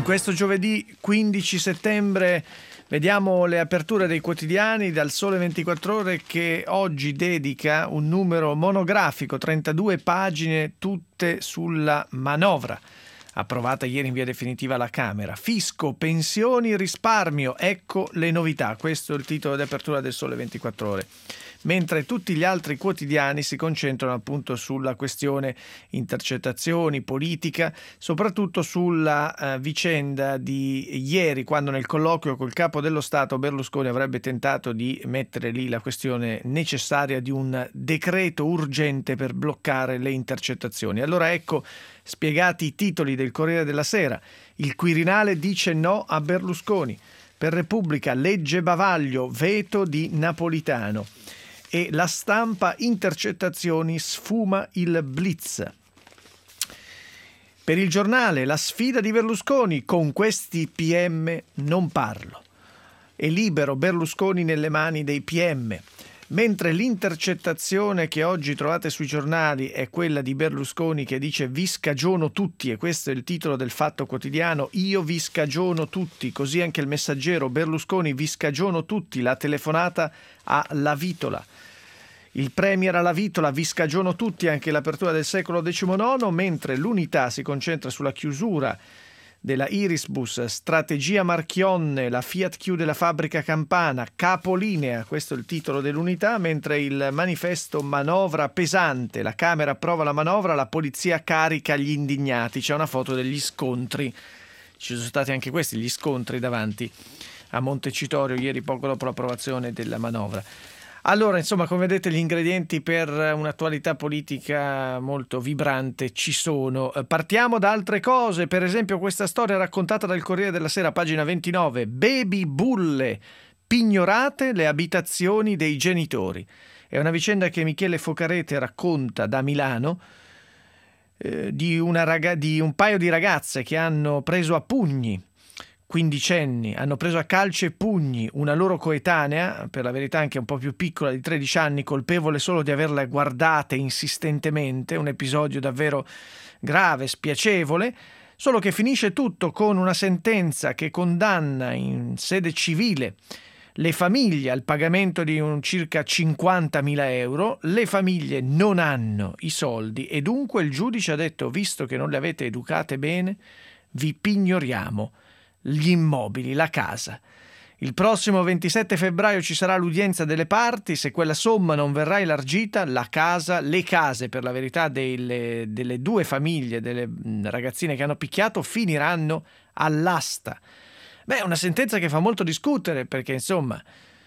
questo giovedì 15 settembre vediamo le aperture dei quotidiani dal Sole 24 Ore, che oggi dedica un numero monografico, 32 pagine, tutte sulla manovra approvata ieri in via definitiva alla Camera. Fisco, pensioni, risparmio, ecco le novità. Questo è il titolo di apertura del Sole 24 Ore. Mentre tutti gli altri quotidiani si concentrano appunto sulla questione intercettazioni, politica, soprattutto sulla vicenda di ieri, quando nel colloquio col capo dello Stato Berlusconi avrebbe tentato di mettere lì la questione necessaria di un decreto urgente per bloccare le intercettazioni. Allora ecco spiegati i titoli del Corriere della Sera. Il Quirinale dice no a Berlusconi. Per Repubblica, legge bavaglio, veto di Napolitano. E La Stampa, intercettazioni, sfuma il blitz. Per Il Giornale, la sfida di Berlusconi, con questi PM non parlo. E Libero, Berlusconi nelle mani dei PM. Mentre l'intercettazione che oggi trovate sui giornali è quella di Berlusconi che dice vi scagiono tutti, e questo è il titolo del Fatto Quotidiano, io vi scagiono tutti, così anche il Messaggero, Berlusconi vi scagiono tutti, la telefonata a Lavitola. Il Premier a Lavitola, vi scagiono tutti, anche l'apertura del Secolo XIX, mentre l'Unità si concentra sulla chiusura della Irisbus, strategia Marchionne, la Fiat chiude la fabbrica campana, capolinea, questo è il titolo dell'Unità, mentre il Manifesto, manovra pesante, la Camera approva la manovra, la polizia carica gli indignati, c'è una foto degli scontri, ci sono stati anche questi, gli scontri davanti a Montecitorio ieri poco dopo l'approvazione della manovra. Allora, insomma, come vedete, gli ingredienti per un'attualità politica molto vibrante ci sono. Partiamo da altre cose, per esempio questa storia raccontata dal Corriere della Sera, pagina 29, baby bulle, pignorate le abitazioni dei genitori. È una vicenda che Michele Focarete racconta da Milano, di un paio di ragazze che hanno preso a pugni, quindicenni, hanno preso a calci e pugni una loro coetanea, per la verità anche un po' più piccola, di 13 anni, colpevole solo di averla guardate insistentemente, un episodio davvero grave, spiacevole, solo che finisce tutto con una sentenza che condanna in sede civile le famiglie al pagamento di circa 50.000 euro, le famiglie non hanno i soldi e dunque il giudice ha detto, visto che non le avete educate bene, vi pignoriamo gli immobili, la casa. Il prossimo 27 febbraio ci sarà l'udienza delle parti, se quella somma non verrà elargita, le case per la verità delle due famiglie, delle ragazzine che hanno picchiato, finiranno all'asta. Beh, una sentenza che fa molto discutere perché insomma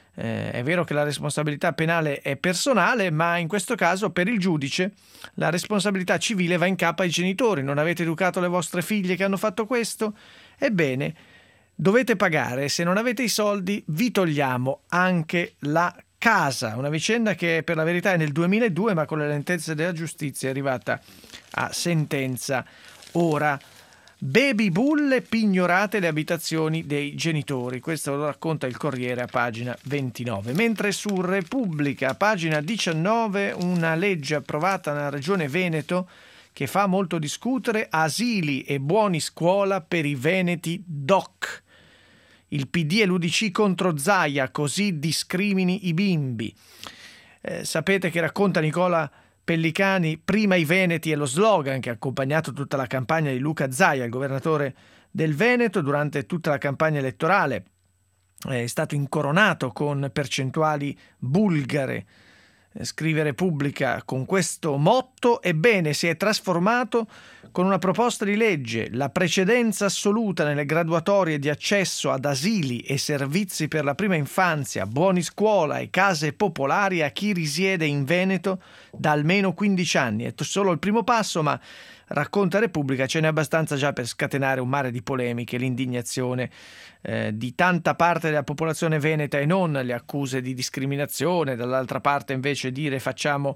è vero che la responsabilità penale è personale, ma in questo caso per il giudice la responsabilità civile va in capo ai genitori. Non avete educato le vostre figlie che hanno fatto questo? Ebbene, dovete pagare, se non avete i soldi vi togliamo anche la casa. Una vicenda che per la verità è nel 2002, ma con le lentezze della giustizia è arrivata a sentenza ora. Baby bulle, pignorate le abitazioni dei genitori. Questo lo racconta il Corriere a pagina 29. Mentre su Repubblica, a pagina 19, una legge approvata nella regione Veneto che fa molto discutere, asili e buoni scuola per i veneti doc. Il PD e l'UDC contro Zaia, così discrimini i bimbi. Sapete che racconta Nicola Pellicani, prima i veneti, è lo slogan che ha accompagnato tutta la campagna di Luca Zaia, il governatore del Veneto, durante tutta la campagna elettorale. È stato incoronato con percentuali bulgare. Scrive Repubblica con questo motto, ebbene si è trasformato con una proposta di legge, la precedenza assoluta nelle graduatorie di accesso ad asili e servizi per la prima infanzia, buoni scuola e case popolari a chi risiede in Veneto da almeno 15 anni. È solo il primo passo, ma racconta Repubblica, ce n'è abbastanza già per scatenare un mare di polemiche, l'indignazione di tanta parte della popolazione veneta e non, le accuse di discriminazione, dall'altra parte invece dire facciamo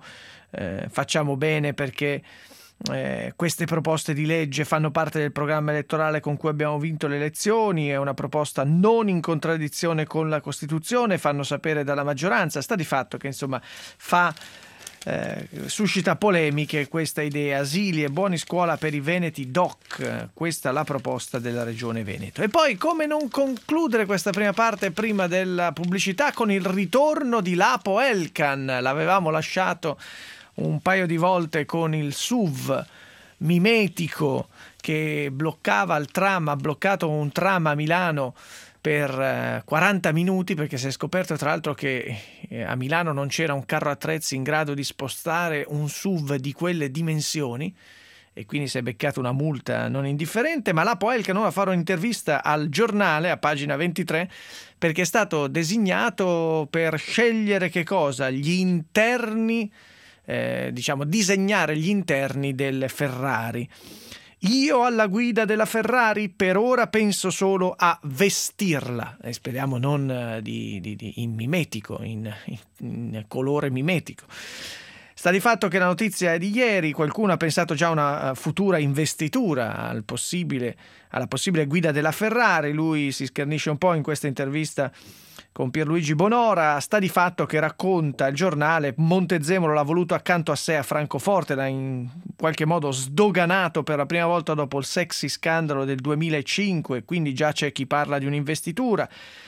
bene perché queste proposte di legge fanno parte del programma elettorale con cui abbiamo vinto le elezioni, è una proposta non in contraddizione con la Costituzione, fanno sapere dalla maggioranza. Sta di fatto che insomma fa suscita polemiche questa idea. Asili e buoni scuola per i veneti doc, questa è la proposta della Regione Veneto. E poi come non concludere questa prima parte prima della pubblicità con il ritorno di Lapo Elkan. L'avevamo lasciato un paio di volte con il SUV mimetico che bloccava il tram, ha bloccato un tram a Milano per 40 minuti, perché si è scoperto tra l'altro che a Milano non c'era un carro attrezzi in grado di spostare un SUV di quelle dimensioni, e quindi si è beccato una multa non indifferente. Ma Lapo Elkan ora farà un'intervista al Giornale a pagina 23, perché è stato designato per scegliere che cosa? Gli interni, disegnare gli interni delle Ferrari. Io alla guida della Ferrari per ora penso solo a vestirla, e speriamo non in mimetico, in colore mimetico. Sta di fatto che la notizia è di ieri, qualcuno ha pensato già a una futura investitura alla possibile guida della Ferrari. Lui si schernisce un po' in questa intervista con Pierluigi Bonora. Sta di fatto che racconta il Giornale, Montezemolo l'ha voluto accanto a sé a Francoforte, l'ha in qualche modo sdoganato per la prima volta dopo il sexy scandalo del 2005, quindi già c'è chi parla di un'investitura.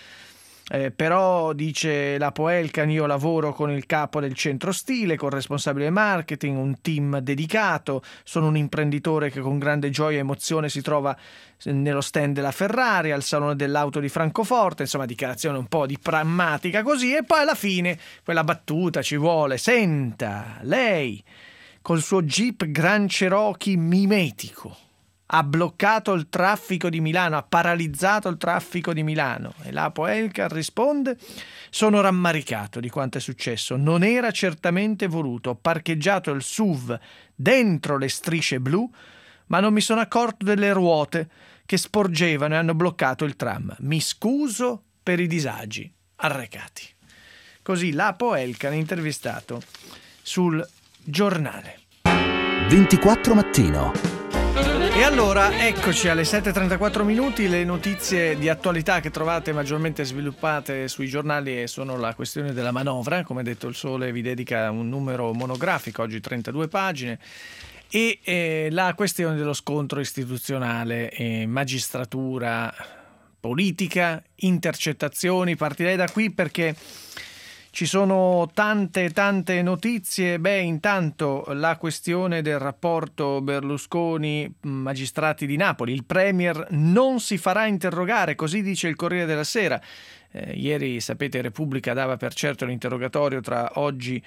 Però dice Lapo Elkan: io lavoro con il capo del centro stile, con il responsabile marketing, un team dedicato, sono un imprenditore che con grande gioia e emozione si trova nello stand della Ferrari, al salone dell'auto di Francoforte. Insomma, dichiarazione un po' di pragmatica così, e poi alla fine quella battuta ci vuole: senta, lei col suo Jeep Grand Cherokee mimetico ha bloccato il traffico di Milano, ha paralizzato il traffico di Milano. E Lapo Elkan risponde: sono rammaricato di quanto è successo, non era certamente voluto, ho parcheggiato il SUV dentro le strisce blu, ma non mi sono accorto delle ruote che sporgevano e hanno bloccato il tram. Mi scuso per i disagi arrecati. Così Lapo Elkan intervistato sul Giornale. 24 Mattino. E allora eccoci alle 7:34 minuti, le notizie di attualità che trovate maggiormente sviluppate sui giornali sono la questione della manovra. Come detto, il Sole vi dedica un numero monografico, oggi 32 pagine, e la questione dello scontro istituzionale, magistratura, politica, intercettazioni. Partirei da qui perché ci sono tante notizie. Intanto la questione del rapporto Berlusconi-magistrati di Napoli. Il Premier non si farà interrogare, così dice il Corriere della Sera. Ieri, sapete, Repubblica dava per certo l'interrogatorio tra oggi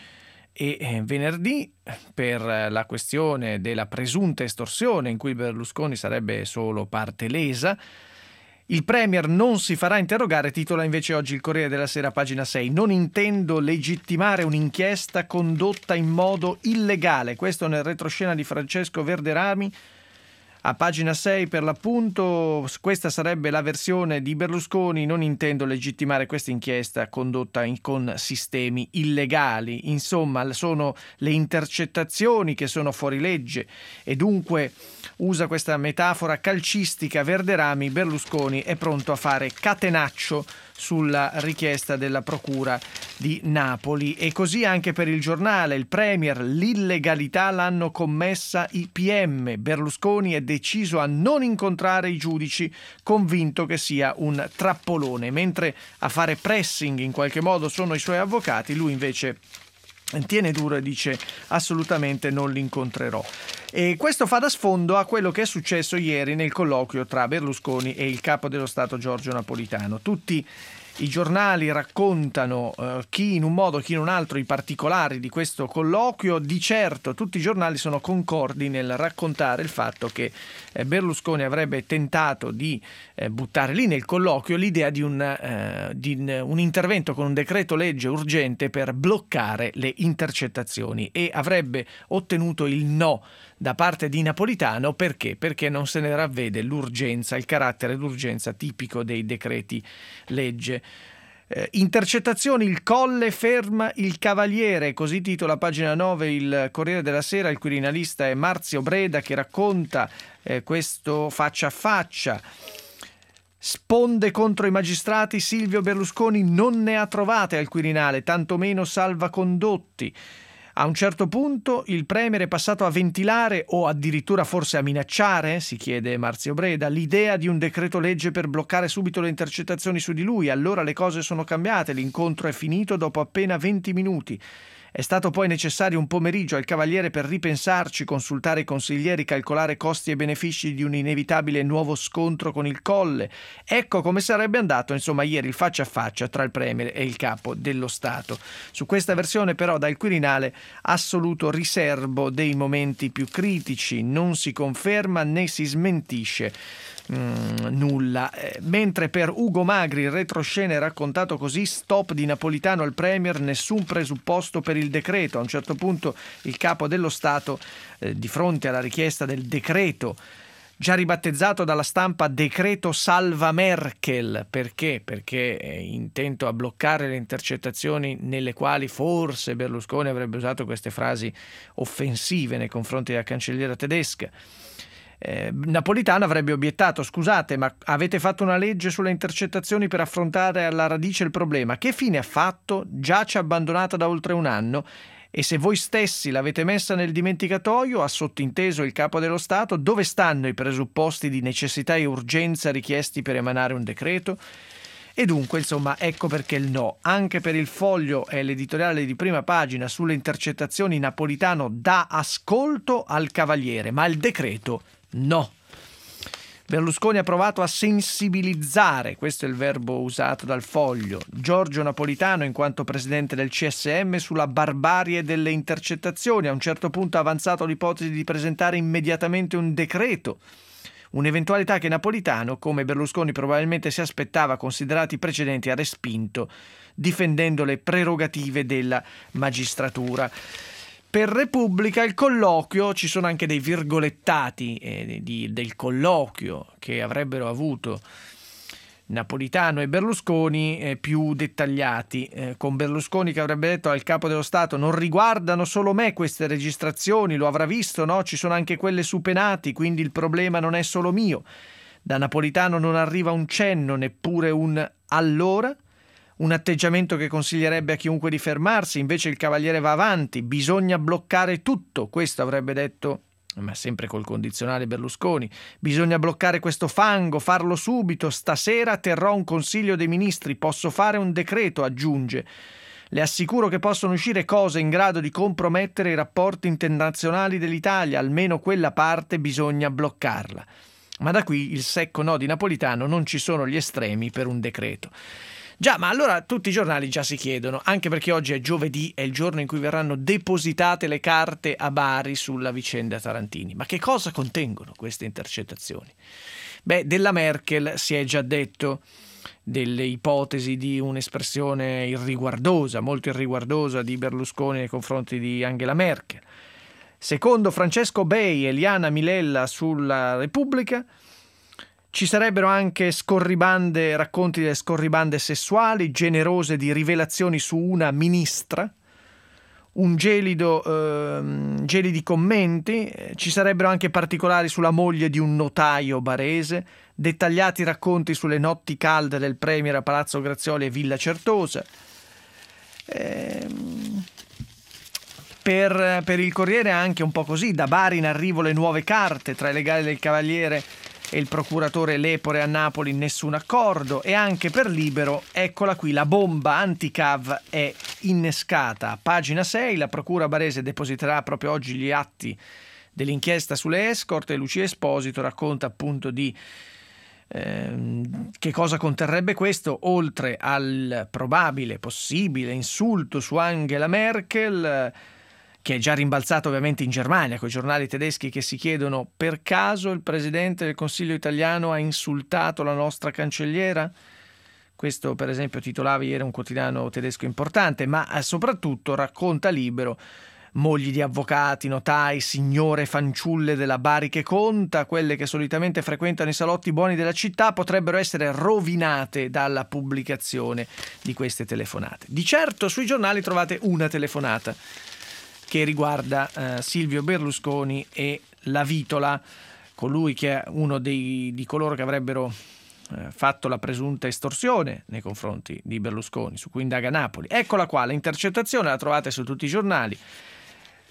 e venerdì per la questione della presunta estorsione in cui Berlusconi sarebbe solo parte lesa. Il Premier non si farà interrogare, titola invece oggi il Corriere della Sera, pagina 6. Non intendo legittimare un'inchiesta condotta in modo illegale. Questo nel retroscena di Francesco Verderami. A pagina 6 per l'appunto, questa sarebbe la versione di Berlusconi: non intendo legittimare questa inchiesta condotta con sistemi illegali. Insomma, sono le intercettazioni che sono fuori legge, e dunque usa questa metafora calcistica Verderami. Berlusconi è pronto a fare catenaccio sulla richiesta della Procura di Napoli. E così anche per il Giornale. Il Premier: l'illegalità l'hanno commessa i PM. Berlusconi è deciso a non incontrare i giudici, convinto che sia un trappolone. Mentre a fare pressing in qualche modo sono i suoi avvocati, lui invece tiene duro e dice: assolutamente non li incontrerò. E questo fa da sfondo a quello che è successo ieri nel colloquio tra Berlusconi e il capo dello Stato Giorgio Napolitano. Tutti i giornali raccontano, chi in un modo, chi in un altro, i particolari di questo colloquio. Di certo tutti i giornali sono concordi nel raccontare il fatto che Berlusconi avrebbe tentato di buttare lì nel colloquio l'idea di un intervento con un decreto legge urgente per bloccare le intercettazioni, e avrebbe ottenuto il no da parte di Napolitano. Perché? Perché non se ne ravvede l'urgenza, il carattere d'urgenza tipico dei decreti legge. Intercettazioni, il Colle ferma il Cavaliere, così titola pagina 9 il Corriere della Sera. Il quirinalista è Marzio Breda che racconta questo faccia a faccia. Sponde contro i magistrati, Silvio Berlusconi non ne ha trovate al Quirinale, tantomeno salvacondotti. A un certo punto il premier è passato a ventilare o addirittura forse a minacciare, si chiede Marzio Breda, l'idea di un decreto legge per bloccare subito le intercettazioni su di lui. Allora le cose sono cambiate, l'incontro è finito dopo appena 20 minuti. È stato poi necessario un pomeriggio al Cavaliere per ripensarci, consultare i consiglieri, calcolare costi e benefici di un inevitabile nuovo scontro con il Colle. Ecco come sarebbe andato, insomma, ieri il faccia a faccia tra il Premier e il Capo dello Stato. Su questa versione però dal Quirinale assoluto riserbo dei momenti più critici, non si conferma né si smentisce nulla. Mentre per Ugo Magri il retroscena è raccontato così: stop di Napolitano al Premier, nessun presupposto per il decreto. A un certo punto il Capo dello Stato, di fronte alla richiesta del decreto, già ribattezzato dalla stampa decreto salva Merkel, perché è intento a bloccare le intercettazioni nelle quali forse Berlusconi avrebbe usato queste frasi offensive nei confronti della cancelliera tedesca. Napolitano avrebbe obiettato: scusate, ma avete fatto una legge sulle intercettazioni per affrontare alla radice il problema, che fine ha fatto? Giace abbandonata da oltre un anno, e se voi stessi l'avete messa nel dimenticatoio, ha sottinteso il Capo dello Stato, dove stanno i presupposti di necessità e urgenza richiesti per emanare un decreto? E dunque, insomma, ecco perché il no. Anche per il Foglio è l'editoriale di prima pagina sulle intercettazioni: Napolitano dà ascolto al Cavaliere, ma il decreto no. Berlusconi ha provato a sensibilizzare, questo è il verbo usato dal Foglio, Giorgio Napolitano in quanto presidente del CSM sulla barbarie delle intercettazioni. A un certo punto ha avanzato l'ipotesi di presentare immediatamente un decreto, un'eventualità che Napolitano, come Berlusconi probabilmente si aspettava considerati i precedenti, ha respinto, difendendo le prerogative della magistratura. Per Repubblica il colloquio, ci sono anche dei virgolettati del colloquio che avrebbero avuto Napolitano e Berlusconi, più dettagliati, con Berlusconi che avrebbe detto al Capo dello Stato: non riguardano solo me queste registrazioni, lo avrà visto, no? Ci sono anche quelle su Penati, quindi il problema non è solo mio. Da Napolitano non arriva un cenno, neppure un allora. Un atteggiamento che consiglierebbe a chiunque di fermarsi. Invece il Cavaliere va avanti: bisogna bloccare tutto, questo avrebbe detto, ma sempre col condizionale Berlusconi. Bisogna bloccare questo fango, farlo subito, stasera terrò un consiglio dei ministri, posso fare un decreto, aggiunge. Le assicuro che possono uscire cose in grado di compromettere i rapporti internazionali dell'Italia, almeno quella parte bisogna bloccarla. Ma da qui il secco no di Napolitano: non ci sono gli estremi per un decreto. Già, ma allora tutti i giornali già si chiedono, anche perché oggi è giovedì, è il giorno in cui verranno depositate le carte a Bari sulla vicenda Tarantini. Ma che cosa contengono queste intercettazioni? Beh, della Merkel si è già detto, delle ipotesi di un'espressione irriguardosa, molto irriguardosa di Berlusconi nei confronti di Angela Merkel. Secondo Francesco Bei e Eliana Milella sulla Repubblica, ci sarebbero anche racconti delle scorribande sessuali, generose di rivelazioni su una ministra, gelidi commenti, ci sarebbero anche particolari sulla moglie di un notaio barese, dettagliati racconti sulle notti calde del Premier a Palazzo Grazioli e Villa Certosa. Per il Corriere anche un po' così: da Bari in arrivo le nuove carte, tra i legali del Cavaliere e il procuratore Lepore a Napoli nessun accordo. E anche per Libero, eccola qui, la bomba anti-CAV è innescata. A pagina 6 la procura barese depositerà proprio oggi gli atti dell'inchiesta sulle escort e Lucia Esposito racconta appunto di che cosa conterrebbe questo, oltre al probabile, possibile insulto su Angela Merkel, che è già rimbalzato ovviamente in Germania, con i giornali tedeschi che si chiedono: per caso il Presidente del Consiglio italiano ha insultato la nostra cancelliera? Questo per esempio titolava ieri un quotidiano tedesco importante. Ma soprattutto racconta Libero: mogli di avvocati, notai, signore fanciulle della Bari che conta, quelle che solitamente frequentano i salotti buoni della città, potrebbero essere rovinate dalla pubblicazione di queste telefonate. Di certo sui giornali trovate una telefonata che riguarda Silvio Berlusconi e la Vitola, colui che è uno di coloro che avrebbero fatto la presunta estorsione nei confronti di Berlusconi, su cui indaga Napoli. Eccola qua, l'intercettazione la trovate su tutti i giornali.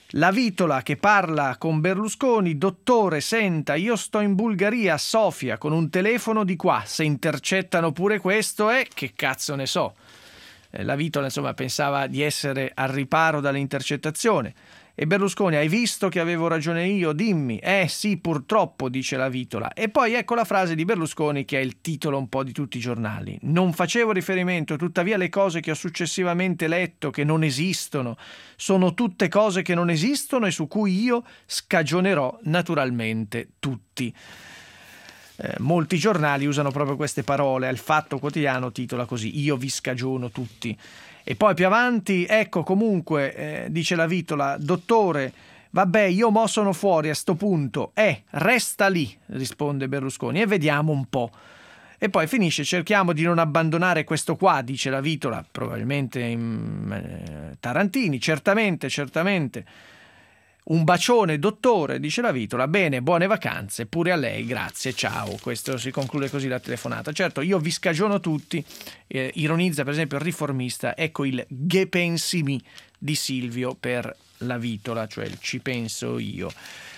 La Vitola che parla con Berlusconi: dottore, senta, io sto in Bulgaria, a Sofia, con un telefono di qua, se intercettano pure questo, che cazzo ne so. La Vitola, insomma, pensava di essere al riparo dalle intercettazioni. E Berlusconi: hai visto che avevo ragione io? Dimmi. Sì, purtroppo, dice la Vitola. E poi ecco la frase di Berlusconi che è il titolo un po' di tutti i giornali. Non facevo riferimento, tuttavia le cose che ho successivamente letto, che non esistono, sono tutte cose che non esistono e su cui io scagionerò naturalmente tutti. Molti giornali usano proprio queste parole. Il Fatto Quotidiano titola così: io vi scagiono tutti. E poi più avanti, ecco, comunque, dice la Vitola: dottore, vabbè, io mo sono fuori a sto punto. Resta lì, risponde Berlusconi, e vediamo un po'. E poi finisce: cerchiamo di non abbandonare questo qua, dice la Vitola, probabilmente in Tarantini, certamente. Un bacione, dottore, dice la Vitola. Bene, buone vacanze, pure a lei, grazie, ciao. Questo si conclude così la telefonata. Certo, io vi scagiono tutti, ironizza per esempio il Riformista, ecco il "Che pensi mi" di Silvio per la Vitola, cioè il "ci penso io".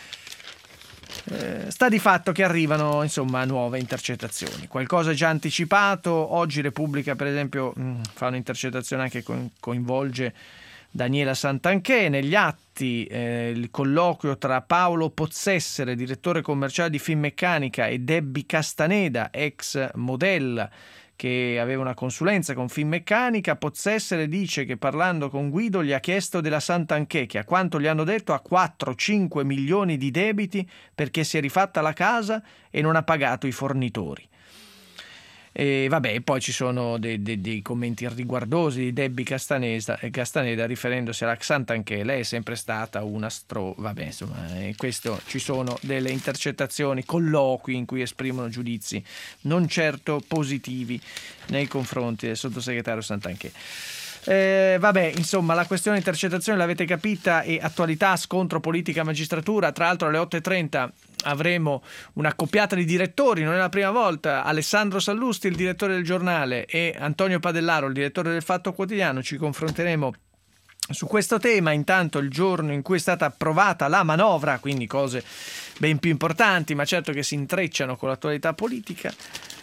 Sta di fatto che arrivano, insomma, nuove intercettazioni. Qualcosa è già anticipato. Oggi Repubblica, per esempio, fa un'intercettazione anche che coinvolge Daniela Santanchè. Negli atti il colloquio tra Paolo Pozzessere, direttore commerciale di Finmeccanica, e Debbie Castaneda, ex modella che aveva una consulenza con Finmeccanica. Pozzessere dice che parlando con Guido gli ha chiesto della Santanchè, che a quanto gli hanno detto ha 4-5 milioni di debiti perché si è rifatta la casa e non ha pagato i fornitori. E vabbè, poi ci sono dei commenti riguardosi di Debbie Castaneda riferendosi alla Santanchè. Lei è sempre stata una vabbè, insomma, questo, ci sono delle intercettazioni, colloqui in cui esprimono giudizi non certo positivi nei confronti del sottosegretario Santanchè. Vabbè, insomma, la questione intercettazioni l'avete capita. E attualità, scontro politica magistratura. Tra l'altro alle 8:30 avremo una coppiata di direttori, non è la prima volta. Alessandro Sallusti, il direttore del Giornale, e Antonio Padellaro, il direttore del Fatto Quotidiano. Ci confronteremo su questo tema. Intanto il giorno in cui è stata approvata la manovra, quindi cose ben più importanti, ma certo che si intrecciano con l'attualità politica.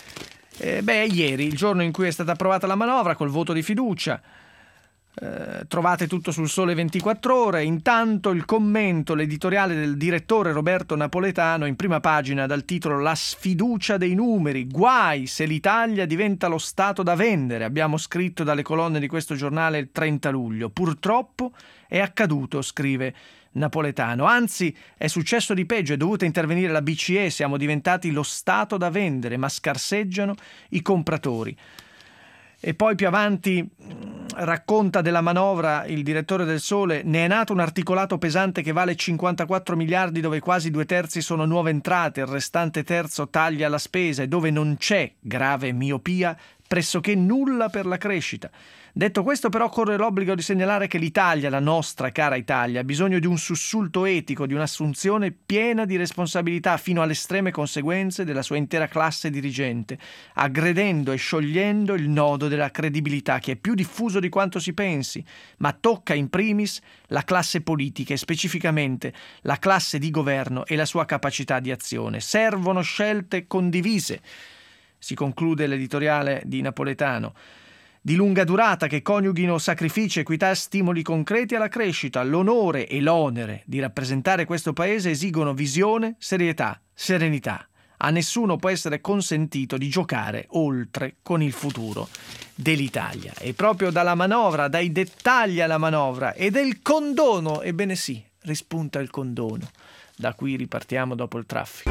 Ieri, il giorno in cui è stata approvata la manovra col voto di fiducia. Trovate tutto sul Sole 24 Ore. Intanto il commento, l'editoriale del direttore Roberto Napoletano in prima pagina dal titolo "La sfiducia dei numeri, guai se l'Italia diventa lo Stato da vendere". Abbiamo scritto dalle colonne di questo giornale il 30 luglio. Purtroppo è accaduto, scrive Napoletano. Anzi, è successo di peggio, è dovuta intervenire la BCE, siamo diventati lo Stato da vendere, ma scarseggiano i compratori. E poi più avanti racconta della manovra il direttore del Sole: ne è nato un articolato pesante che vale 54 miliardi, dove quasi 2/3 sono nuove entrate, il restante terzo taglia la spesa e dove non c'è, grave miopia, pressoché nulla per la crescita. Detto questo, però, corre l'obbligo di segnalare che l'Italia, la nostra cara Italia, ha bisogno di un sussulto etico, di un'assunzione piena di responsabilità fino alle estreme conseguenze della sua intera classe dirigente, aggredendo e sciogliendo il nodo della credibilità, che è più diffuso di quanto si pensi, ma tocca in primis la classe politica e specificamente la classe di governo e la sua capacità di azione. Servono scelte condivise, si conclude l'editoriale di Napoletano, di lunga durata, che coniughino sacrifici, equità e stimoli concreti alla crescita. L'onore e l'onere di rappresentare questo paese esigono visione, serietà, serenità. A nessuno può essere consentito di giocare oltre con il futuro dell'Italia. E proprio dalla manovra, dai dettagli alla manovra e del condono, ebbene sì, rispunta il condono. Da qui ripartiamo dopo il traffico.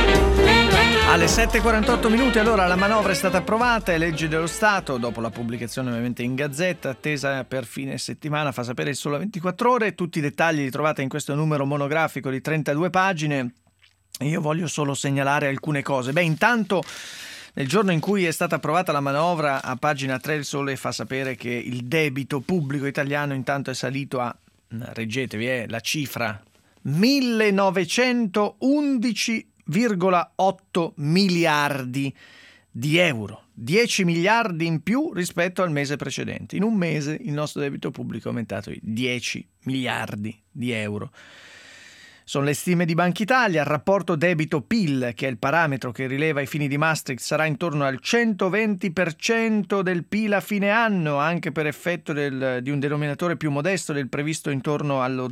Alle 7:48 minuti, allora, la manovra è stata approvata, è legge dello Stato, dopo la pubblicazione ovviamente in Gazzetta, attesa per fine settimana, fa sapere il Sole 24 Ore. Tutti i dettagli li trovate in questo numero monografico di 32 pagine. Io voglio solo segnalare alcune cose. Intanto, nel giorno in cui è stata approvata la manovra, a pagina 3 il Sole fa sapere che il debito pubblico italiano intanto è salito a, reggetevi, la cifra, 1911,8 miliardi di euro, 10 miliardi in più rispetto al mese precedente. In un mese il nostro debito pubblico è aumentato di 10 miliardi di euro. Sono le stime di Banca Italia. Il rapporto debito-PIL, che è il parametro che rileva i fini di Maastricht, sarà intorno al 120% del PIL a fine anno, anche per effetto di un denominatore più modesto del previsto intorno allo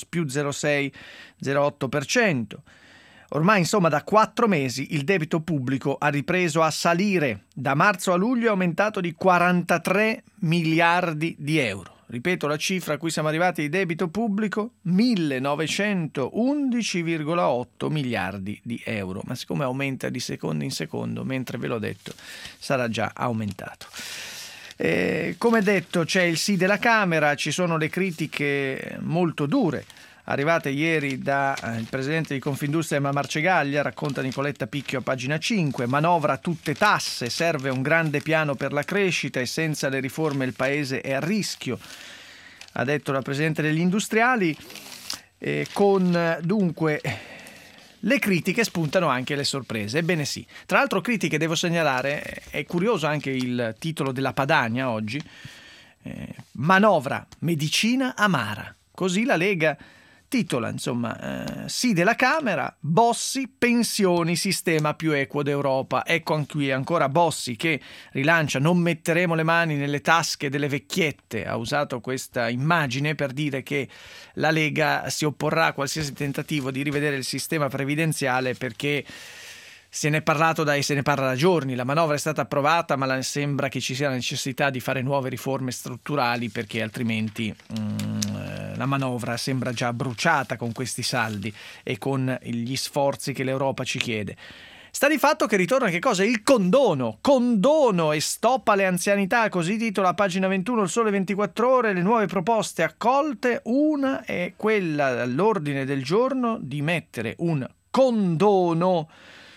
0,06-0,8%. Ormai, insomma, da 4 mesi il debito pubblico ha ripreso a salire. Da marzo a luglio è aumentato di 43 miliardi di euro. Ripeto la cifra a cui siamo arrivati di debito pubblico, 1911,8 miliardi di euro. Ma siccome aumenta di secondo in secondo, mentre ve l'ho detto, sarà già aumentato. Come detto, c'è il sì della Camera, ci sono le critiche molto dure arrivate ieri dal presidente di Confindustria Marcegaglia, racconta Nicoletta Picchio a pagina 5, manovra a tutte tasse, serve un grande piano per la crescita e senza le riforme il paese è a rischio, ha detto la presidente degli industriali, con dunque le critiche spuntano anche le sorprese, ebbene sì. Tra l'altro critiche, devo segnalare, è curioso anche il titolo della Padania oggi, manovra, medicina amara, così la Lega titola, insomma, sì della Camera, Bossi, pensioni, sistema più equo d'Europa. Ecco qui ancora Bossi che rilancia non metteremo le mani nelle tasche delle vecchiette, ha usato questa immagine per dire che la Lega si opporrà a qualsiasi tentativo di rivedere il sistema previdenziale perché se ne è parlato e se ne parla da giorni, la manovra è stata approvata ma sembra che ci sia la necessità di fare nuove riforme strutturali perché altrimenti la manovra sembra già bruciata con questi saldi e con gli sforzi che l'Europa ci chiede. Sta di fatto che ritorna che cosa? Il condono e stop alle anzianità, così titola a pagina 21 il Sole 24 Ore, le nuove proposte accolte, una è quella all'ordine del giorno di mettere un condono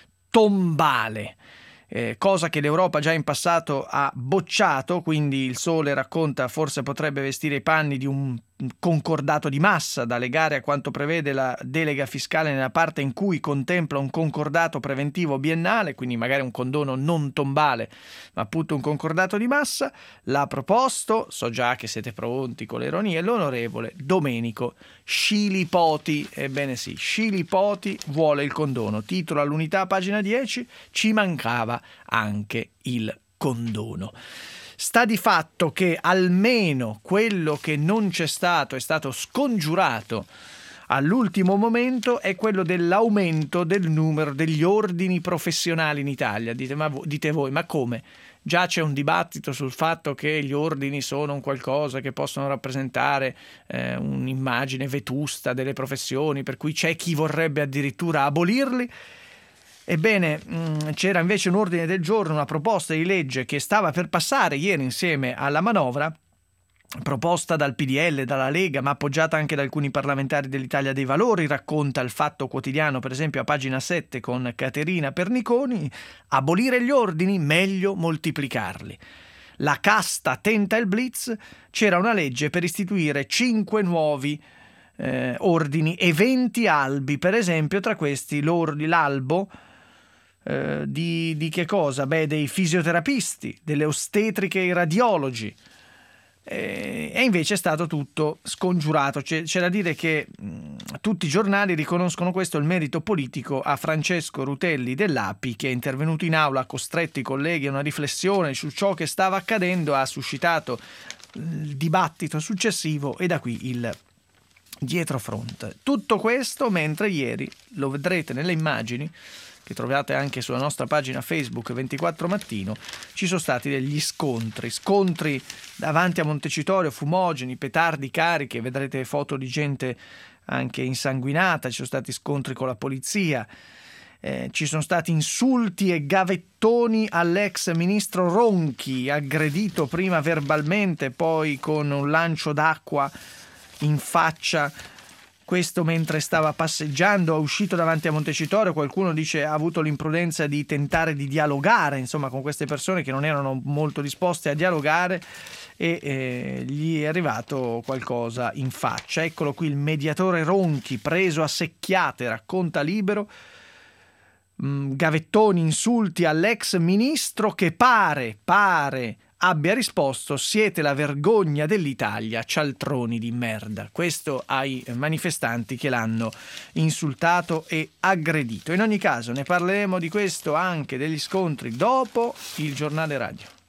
tombale, cosa che l'Europa già in passato ha bocciato, quindi il Sole racconta forse potrebbe vestire i panni di un concordato di massa da legare a quanto prevede la delega fiscale nella parte in cui contempla un concordato preventivo biennale, quindi magari un condono non tombale ma appunto un concordato di massa. L'ha proposto, so già che siete pronti con le ironie, l'onorevole Domenico Scilipoti. Ebbene sì, Scilipoti vuole il condono, titolo all'Unità pagina 10, ci mancava anche il condono. Sta di fatto che almeno quello che non c'è stato è stato scongiurato all'ultimo momento è quello dell'aumento del numero degli ordini professionali in Italia. Dite voi, ma come? Già c'è un dibattito sul fatto che gli ordini sono un qualcosa che possono rappresentare un'immagine vetusta delle professioni, per cui c'è chi vorrebbe addirittura abolirli. Ebbene, c'era invece un ordine del giorno, una proposta di legge che stava per passare ieri insieme alla manovra, proposta dal PDL, dalla Lega, ma appoggiata anche da alcuni parlamentari dell'Italia dei Valori, racconta il Fatto Quotidiano, per esempio a pagina 7 con Caterina Perniconi, abolire gli ordini, meglio moltiplicarli. La casta tenta il blitz, c'era una legge per istituire 5 nuovi ordini e 20 albi, per esempio tra questi l'albo di che cosa? Dei fisioterapisti, delle ostetriche e i radiologi. E invece è stato tutto scongiurato. C'è da dire che tutti i giornali riconoscono questo il merito politico a Francesco Rutelli dell'API, che è intervenuto in aula, ha costretto i colleghi a una riflessione su ciò che stava accadendo, ha suscitato il dibattito successivo e da qui il dietrofront. Tutto questo mentre ieri, lo vedrete nelle immagini che trovate anche sulla nostra pagina Facebook 24 Mattino, ci sono stati degli scontri davanti a Montecitorio, fumogeni, petardi cariche, vedrete foto di gente anche insanguinata, ci sono stati scontri con la polizia, ci sono stati insulti e gavettoni all'ex ministro Ronchi, aggredito prima verbalmente, poi con un lancio d'acqua in faccia. Questo mentre stava passeggiando, è uscito davanti a Montecitorio, qualcuno dice ha avuto l'imprudenza di tentare di dialogare, insomma, con queste persone che non erano molto disposte a dialogare e gli è arrivato qualcosa in faccia. Eccolo qui il mediatore Ronchi, preso a secchiate, racconta Libero. gavettoni, insulti all'ex ministro che pare abbia risposto: siete la vergogna dell'Italia, cialtroni di merda. Questo ai manifestanti che l'hanno insultato e aggredito. In ogni caso ne parleremo di questo, anche degli scontri, dopo il giornale radio.